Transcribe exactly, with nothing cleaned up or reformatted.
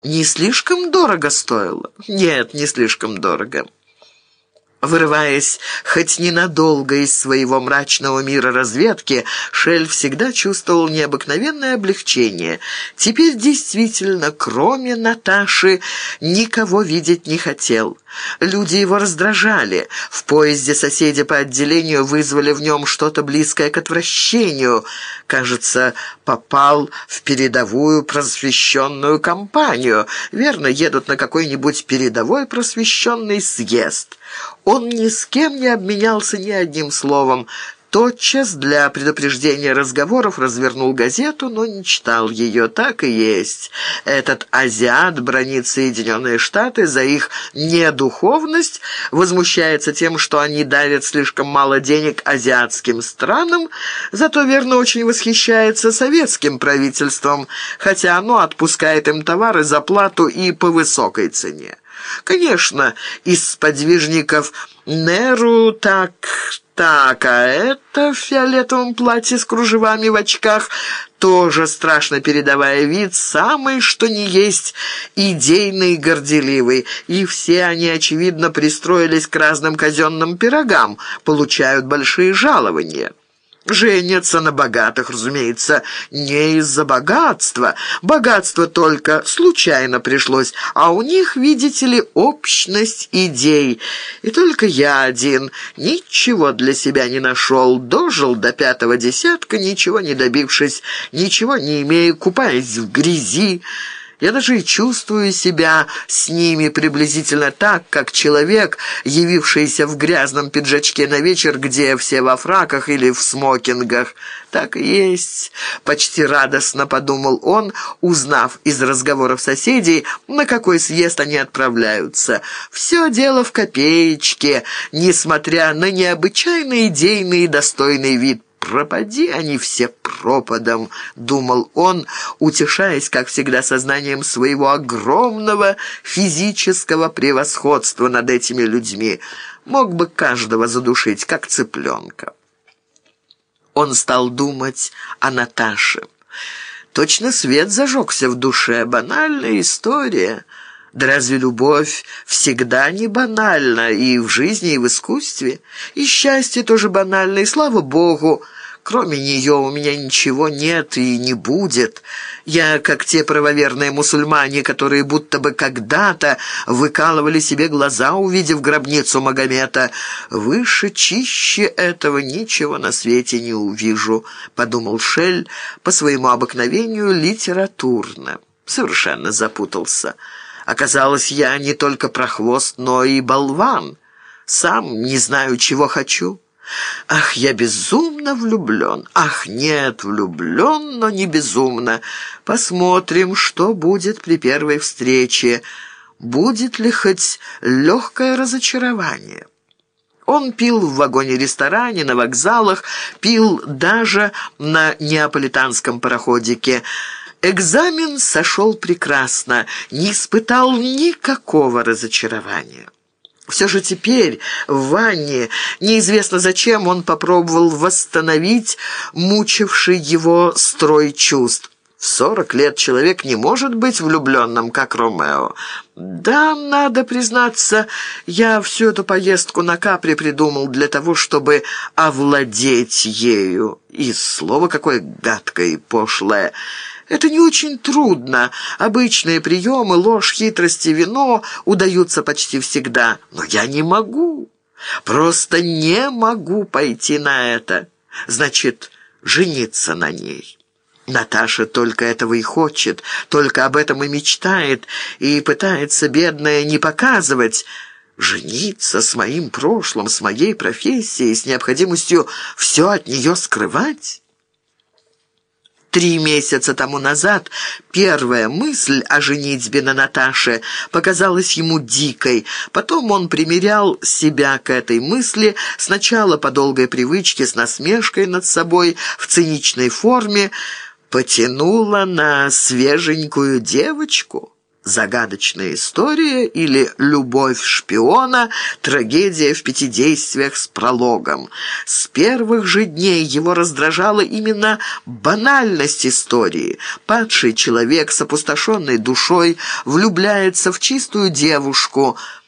Не слишком дорого стоило? Нет, не слишком дорого. Вырываясь хоть ненадолго из своего мрачного мира разведки, Шель всегда чувствовал необыкновенное облегчение. Теперь действительно, кроме Наташи, никого видеть не хотел. Люди его раздражали. В поезде соседи по отделению вызвали в нем что-то близкое к отвращению. Кажется, попал в передовую просвещенную компанию. Верно, едут на какой-нибудь передовой просвещенный съезд. Он ни с кем не обменялся ни одним словом. Тотчас для предупреждения разговоров развернул газету, но не читал ее. Так и есть. Этот азиат бранит Соединенные Штаты за их недуховность, возмущается тем, что они дарят слишком мало денег азиатским странам, зато, верно, очень восхищается советским правительством, хотя оно отпускает им товары за плату и по высокой цене. Конечно, из сподвижников Неру так... Так, а это в фиолетовом платье с кружевами в очках, тоже страшно передавая вид, самый что ни есть идейный и горделивый. И все они, очевидно, пристроились к разным казенным пирогам, получают большие жалования. Женятся на богатых, разумеется, не из-за богатства. Богатство только случайно пришлось, а у них, видите ли, общность идей. И только я один ничего для себя не нашел, дожил до пятого десятка, ничего не добившись, ничего не имея, купаясь в грязи. Я даже и чувствую себя с ними приблизительно так, как человек, явившийся в грязном пиджачке на вечер, где все во фраках или в смокингах. Так и есть, почти радостно подумал он, узнав из разговоров соседей, на какой съезд они отправляются. Все дело в копеечке, несмотря на необычайно идейный и достойный вид. «Пропади они все пропадом», — думал он, утешаясь, как всегда, сознанием своего огромного физического превосходства над этими людьми. Мог бы каждого задушить, как цыпленка. Он стал думать о Наташе. Точно свет зажегся в душе. Банальная история. Да разве любовь всегда не банальна и в жизни, и в искусстве? И счастье тоже банально, и слава Богу, кроме нее у меня ничего нет и не будет. Я как те правоверные мусульмане, которые будто бы когда-то выкалывали себе глаза, увидев гробницу Магомета. Выше, чище этого ничего на свете не увижу, подумал Шель по своему обыкновению литературно. Совершенно запутался. Оказалось, я не только прохвост, но и болван. Сам не знаю, чего хочу. Ах, я безумно влюблен. Ах, нет, влюблен, но не безумно. Посмотрим, что будет при первой встрече. Будет ли хоть легкое разочарование? Он пил в вагоне-ресторане, на вокзалах, пил даже на неаполитанском пароходике. Экзамен сошел прекрасно, не испытал никакого разочарования. Все же теперь в ванне, неизвестно зачем, он попробовал восстановить мучивший его строй чувств. В сорок лет человек не может быть влюбленным, как Ромео. Да, надо признаться, я всю эту поездку на Капри придумал для того, чтобы овладеть ею. И слово какое гадкое и пошлое. Это не очень трудно. Обычные приемы, ложь, хитрость и вино удаются почти всегда. Но я не могу. Просто не могу пойти на это. Значит, жениться на ней. Наташа только этого и хочет, только об этом и мечтает, и пытается, бедная, не показывать. Жениться с моим прошлым, с моей профессией, с необходимостью все от нее скрывать? Три месяца тому назад первая мысль о женитьбе на Наташе показалась ему дикой. Потом он примирял себя к этой мысли, сначала по долгой привычке, с насмешкой над собой, в циничной форме, потянула на свеженькую девочку. Загадочная история или любовь шпиона, трагедия в пяти действиях с прологом. С первых же дней его раздражала именно банальность истории. Падший человек с опустошенной душой влюбляется в чистую девушку,